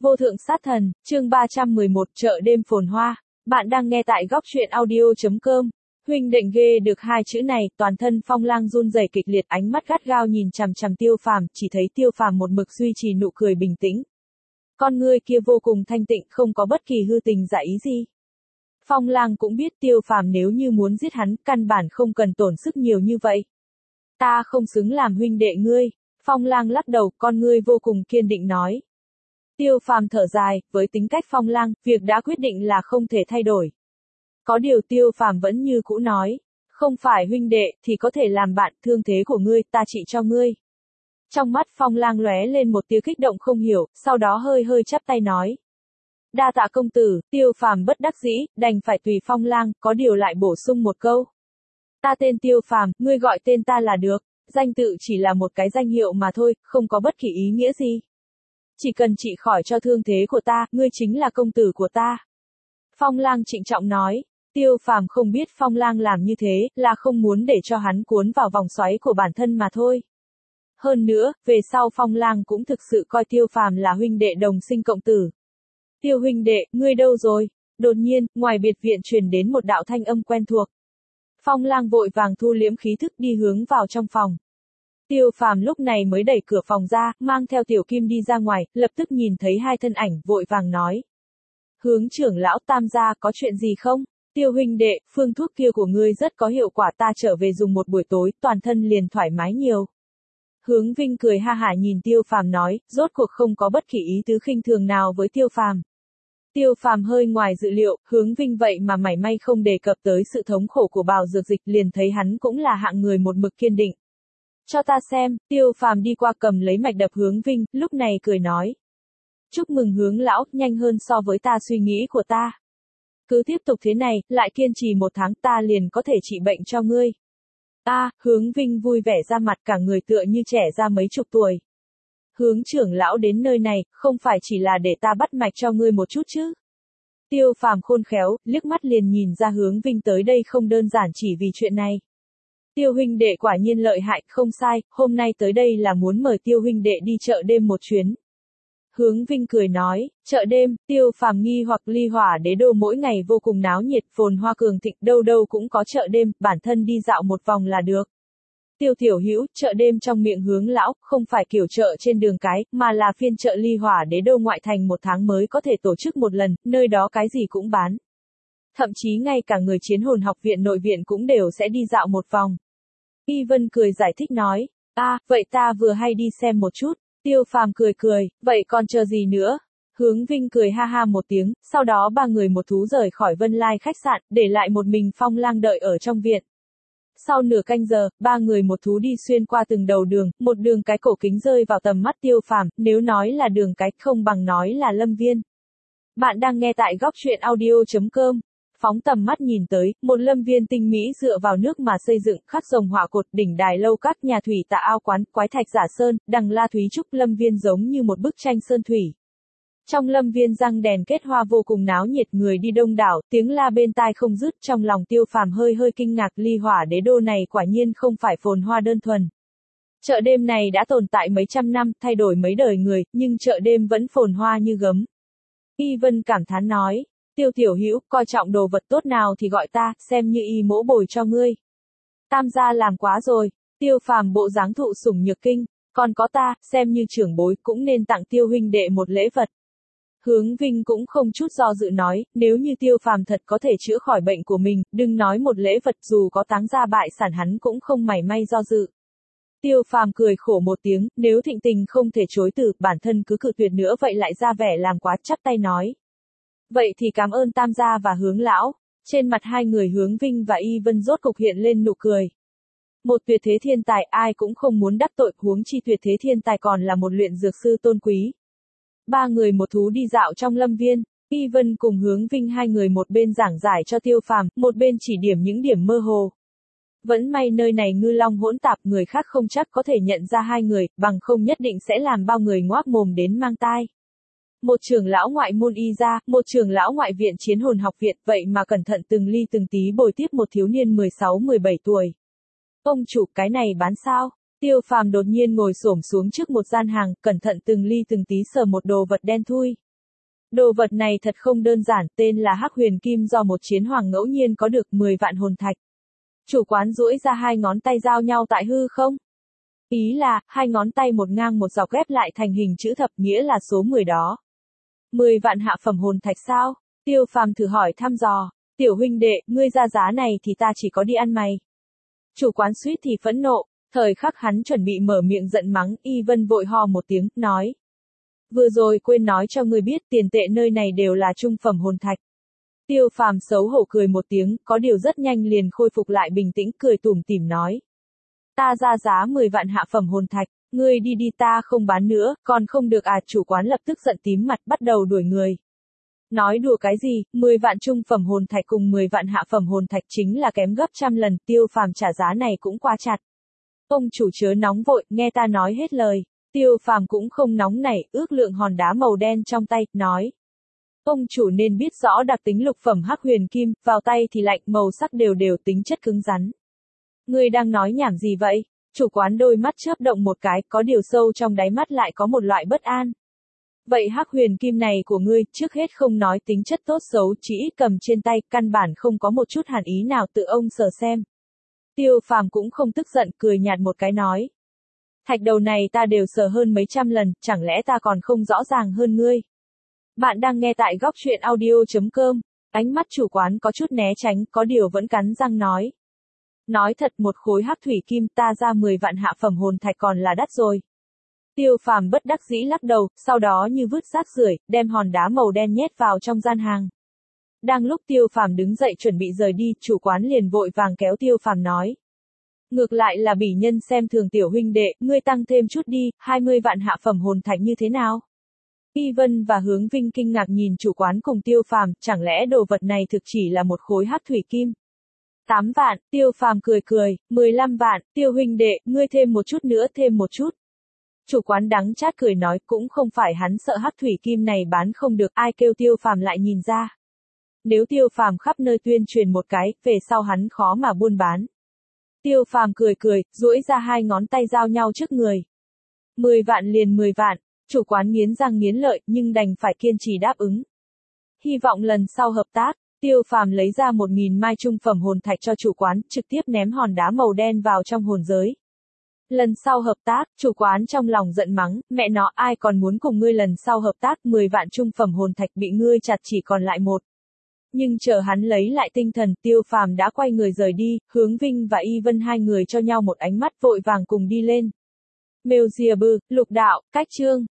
Vô thượng sát thần, chương 311, chợ đêm phồn hoa. Bạn đang nghe tại góc truyện audio.com. Huynh đệ ghê được hai chữ này, toàn thân Phong Lang run rẩy kịch liệt, ánh mắt gắt gao nhìn chằm chằm Tiêu Phàm, chỉ thấy Tiêu Phàm một mực duy trì nụ cười bình tĩnh. Con ngươi kia vô cùng thanh tịnh, không có bất kỳ hư tình giả ý gì. Phong Lang cũng biết Tiêu Phàm nếu như muốn giết hắn, căn bản không cần tổn sức nhiều như vậy. Ta không xứng làm huynh đệ ngươi. Phong Lang lắc đầu, con ngươi vô cùng kiên định nói. Tiêu Phàm thở dài, với tính cách Phong Lang, việc đã quyết định là không thể thay đổi. Có điều Tiêu Phàm vẫn như cũ nói, không phải huynh đệ, thì có thể làm bạn, thương thế của ngươi, ta trị cho ngươi. Trong mắt Phong Lang lóe lên một tia kích động không hiểu, sau đó hơi hơi chắp tay nói. Đa tạ công tử, Tiêu Phàm bất đắc dĩ, đành phải tùy Phong Lang, có điều lại bổ sung một câu. Ta tên Tiêu Phàm, ngươi gọi tên ta là được, danh tự chỉ là một cái danh hiệu mà thôi, không có bất kỳ ý nghĩa gì. Chỉ cần trị khỏi cho thương thế của ta, ngươi chính là công tử của ta. Phong Lang trịnh trọng nói, Tiêu Phàm không biết Phong Lang làm như thế, là không muốn để cho hắn cuốn vào vòng xoáy của bản thân mà thôi. Hơn nữa, về sau Phong Lang cũng thực sự coi Tiêu Phàm là huynh đệ đồng sinh cộng tử. Tiêu huynh đệ, ngươi đâu rồi? Đột nhiên, ngoài biệt viện truyền đến một đạo thanh âm quen thuộc. Phong Lang vội vàng thu liễm khí thức đi hướng vào trong phòng. Tiêu Phàm lúc này mới đẩy cửa phòng ra, mang theo Tiểu Kim đi ra ngoài, lập tức nhìn thấy hai thân ảnh, vội vàng nói. Hướng trưởng lão Tam gia, có chuyện gì không? Tiêu huynh đệ, phương thuốc kia của ngươi rất có hiệu quả, ta trở về dùng một buổi tối, toàn thân liền thoải mái nhiều. Hướng Vinh cười ha hả nhìn Tiêu Phàm nói, rốt cuộc không có bất kỳ ý tứ khinh thường nào với Tiêu Phàm. Tiêu Phàm hơi ngoài dự liệu, Hướng Vinh vậy mà mảy may không đề cập tới sự thống khổ của bào dược dịch, liền thấy hắn cũng là hạng người một mực kiên định. Cho ta xem, Tiêu Phàm đi qua cầm lấy mạch đập Hướng Vinh, lúc này cười nói. Chúc mừng Hướng lão, nhanh hơn so với ta suy nghĩ của ta. Cứ tiếp tục thế này, lại kiên trì 1 tháng ta liền có thể trị bệnh cho ngươi. Hướng Vinh vui vẻ ra mặt, cả người tựa như trẻ ra mấy chục tuổi. Hướng trưởng lão đến nơi này, không phải chỉ là để ta bắt mạch cho ngươi một chút chứ. Tiêu Phàm khôn khéo, liếc mắt liền nhìn ra Hướng Vinh tới đây không đơn giản chỉ vì chuyện này. Tiêu huynh đệ quả nhiên lợi hại, không sai, hôm nay tới đây là muốn mời Tiêu huynh đệ đi chợ đêm một chuyến. Hướng Vinh cười nói, chợ đêm, Tiêu Phàm nghi hoặc Ly Hỏa Đế đô mỗi ngày vô cùng náo nhiệt, phồn hoa cường thịnh, đâu đâu cũng có chợ đêm, bản thân đi dạo một vòng là được. Tiêu tiểu hữu, chợ đêm trong miệng Hướng lão, không phải kiểu chợ trên đường cái, mà là phiên chợ Ly Hỏa Đế đô ngoại thành 1 tháng mới có thể tổ chức một lần, nơi đó cái gì cũng bán. Thậm chí ngay cả người Chiến Hồn học viện nội viện cũng đều sẽ đi dạo một vòng. Y Vân cười giải thích nói, vậy ta vừa hay đi xem một chút. Tiêu Phàm cười, vậy còn chờ gì nữa? Hướng Vinh cười ha ha một tiếng, sau đó 3 người một thú rời khỏi Vân Lai khách sạn, để lại một mình Phong Lang đợi ở trong viện. Sau nửa canh giờ, 3 người một thú đi xuyên qua từng đầu đường, một đường cái cổ kính rơi vào tầm mắt Tiêu Phàm, nếu nói là đường cái không bằng nói là lâm viên. Bạn đang nghe tại góc truyện audio.com. Phóng tầm mắt nhìn tới, một lâm viên tinh mỹ dựa vào nước mà xây dựng, khắc rồng họa cột, đỉnh đài lâu các, nhà thủy tạ ao quán, quái thạch giả sơn, đằng la thúy trúc, lâm viên giống như một bức tranh sơn thủy. Trong lâm viên răng đèn kết hoa vô cùng náo nhiệt, người đi đông đảo, tiếng la bên tai không dứt, trong lòng Tiêu Phàm hơi hơi kinh ngạc, Ly Hỏa Đế đô này quả nhiên không phải phồn hoa đơn thuần. Chợ đêm này đã tồn tại mấy trăm năm, thay đổi mấy đời người, nhưng chợ đêm vẫn phồn hoa như gấm. Y Vân cảm thán nói. Tiêu tiểu hữu, coi trọng đồ vật tốt nào thì gọi ta, xem như y mỗ bồi cho ngươi. Tam gia làm quá rồi. Tiêu Phàm bộ dáng thụ sủng nhược kinh, còn có ta, xem như trưởng bối, cũng nên tặng Tiêu huynh đệ một lễ vật. Hướng Vinh cũng không chút do dự nói, nếu như Tiêu Phàm thật có thể chữa khỏi bệnh của mình, đừng nói một lễ vật, dù có táng gia bại sản hắn cũng không mảy may do dự. Tiêu Phàm cười khổ một tiếng, nếu thịnh tình không thể chối từ, bản thân cứ cự tuyệt nữa vậy lại ra vẻ làm quá, chắp tay nói. Vậy thì cảm ơn Tam gia và Hướng lão. Trên mặt hai người Hướng Vinh và Y Vân rốt cục hiện lên nụ cười. Một tuyệt thế thiên tài ai cũng không muốn đắc tội, huống chi tuyệt thế thiên tài còn là một luyện dược sư tôn quý. 3 người một thú đi dạo trong lâm viên, Y Vân cùng Hướng Vinh hai người một bên giảng giải cho Tiêu Phàm, một bên chỉ điểm những điểm mơ hồ. Vẫn may nơi này ngư long hỗn tạp, người khác không chắc có thể nhận ra hai người, bằng không nhất định sẽ làm bao người ngoác mồm đến mang tai. Một trưởng lão ngoại môn y gia, một trưởng lão ngoại viện Chiến Hồn học viện, vậy mà cẩn thận từng ly từng tí bồi tiếp một thiếu niên 16-17 tuổi. Ông chủ, cái này bán sao? Tiêu Phàm đột nhiên ngồi xổm xuống trước một gian hàng, cẩn thận từng ly từng tí sờ một đồ vật đen thui. Đồ vật này thật không đơn giản, tên là Hắc Huyền Kim do một chiến hoàng ngẫu nhiên có được 10 vạn hồn thạch. Chủ quán duỗi ra hai ngón tay giao nhau tại hư không. Ý là, hai ngón tay một ngang một dọc ghép lại thành hình chữ thập, nghĩa là số 10 đó. 10 vạn hạ phẩm hồn thạch sao? Tiêu Phàm thử hỏi thăm dò. Tiểu huynh đệ, ngươi ra giá này thì ta chỉ có đi ăn mày. Chủ quán suýt thì phẫn nộ, thời khắc hắn chuẩn bị mở miệng giận mắng, Y Vân vội ho một tiếng, nói. Vừa rồi quên nói cho ngươi biết tiền tệ nơi này đều là trung phẩm hồn thạch. Tiêu Phàm xấu hổ cười một tiếng, có điều rất nhanh liền khôi phục lại bình tĩnh, cười tủm tỉm nói. Ta ra giá 10 vạn hạ phẩm hồn thạch, ngươi đi đi, ta không bán nữa, còn không được à? Chủ quán lập tức giận tím mặt, bắt đầu đuổi người. Nói đùa cái gì, 10 vạn trung phẩm hồn thạch cùng 10 vạn hạ phẩm hồn thạch chính là kém gấp trăm lần, Tiêu Phàm trả giá này cũng quá chặt. Ông chủ chớ nóng vội, nghe ta nói hết lời. Tiêu Phàm cũng không nóng nảy, ước lượng hòn đá màu đen trong tay, nói. Ông chủ nên biết rõ đặc tính lục phẩm Hắc Huyền Kim, vào tay thì lạnh, màu sắc đều đều, tính chất cứng rắn. Ngươi đang nói nhảm gì vậy? Chủ quán đôi mắt chớp động một cái, có điều sâu trong đáy mắt lại có một loại bất an. Vậy Hắc Huyền Kim này của ngươi, trước hết không nói tính chất tốt xấu, chỉ ít cầm trên tay, căn bản không có một chút hàn ý nào, tự ông sờ xem. Tiêu Phàm cũng không tức giận, cười nhạt một cái nói. Thạch đầu này ta đều sờ hơn mấy trăm lần, chẳng lẽ ta còn không rõ ràng hơn ngươi? Bạn đang nghe tại góc truyện audio.com, ánh mắt chủ quán có chút né tránh, có điều vẫn cắn răng nói. Nói thật, một khối hắc thủy kim ta ra 10 vạn hạ phẩm hồn thạch còn là đắt rồi. Tiêu Phàm bất đắc dĩ lắc đầu, sau đó như vứt rác rưởi, đem hòn đá màu đen nhét vào trong gian hàng. Đang lúc Tiêu Phàm đứng dậy chuẩn bị rời đi, chủ quán liền vội vàng kéo Tiêu Phàm nói. Ngược lại là bỉ nhân xem thường tiểu huynh đệ, ngươi tăng thêm chút đi, 20 vạn hạ phẩm hồn thạch như thế nào? Y Vân và Hướng Vinh kinh ngạc nhìn chủ quán cùng Tiêu Phàm, chẳng lẽ đồ vật này thực chỉ là một khối hắc thủy kim? 8 vạn, Tiêu Phàm cười cười, 15 vạn, Tiêu huynh đệ, ngươi thêm một chút nữa, thêm một chút. Chủ quán đắng chát cười nói, cũng không phải hắn sợ hắc thủy kim này bán không được, ai kêu Tiêu Phàm lại nhìn ra. Nếu Tiêu Phàm khắp nơi tuyên truyền một cái, về sau hắn khó mà buôn bán. Tiêu Phàm cười cười, duỗi ra hai ngón tay giao nhau trước người. 10 vạn liền 10 vạn, chủ quán nghiến răng nghiến lợi, nhưng đành phải kiên trì đáp ứng. Hy vọng lần sau hợp tác, Tiêu Phàm lấy ra 1000 mai trung phẩm hồn thạch cho chủ quán, trực tiếp ném hòn đá màu đen vào trong hồn giới. Lần sau hợp tác, chủ quán trong lòng giận mắng, mẹ nó, ai còn muốn cùng ngươi lần sau hợp tác, 10 vạn trung phẩm hồn thạch bị ngươi chặt chỉ còn lại một. Nhưng chờ hắn lấy lại tinh thần, Tiêu Phàm đã quay người rời đi, Hướng Vinh và Y Vân hai người cho nhau một ánh mắt vội vàng cùng đi lên. Mêu Dìa Bư, Lục Đạo, Cách Chương.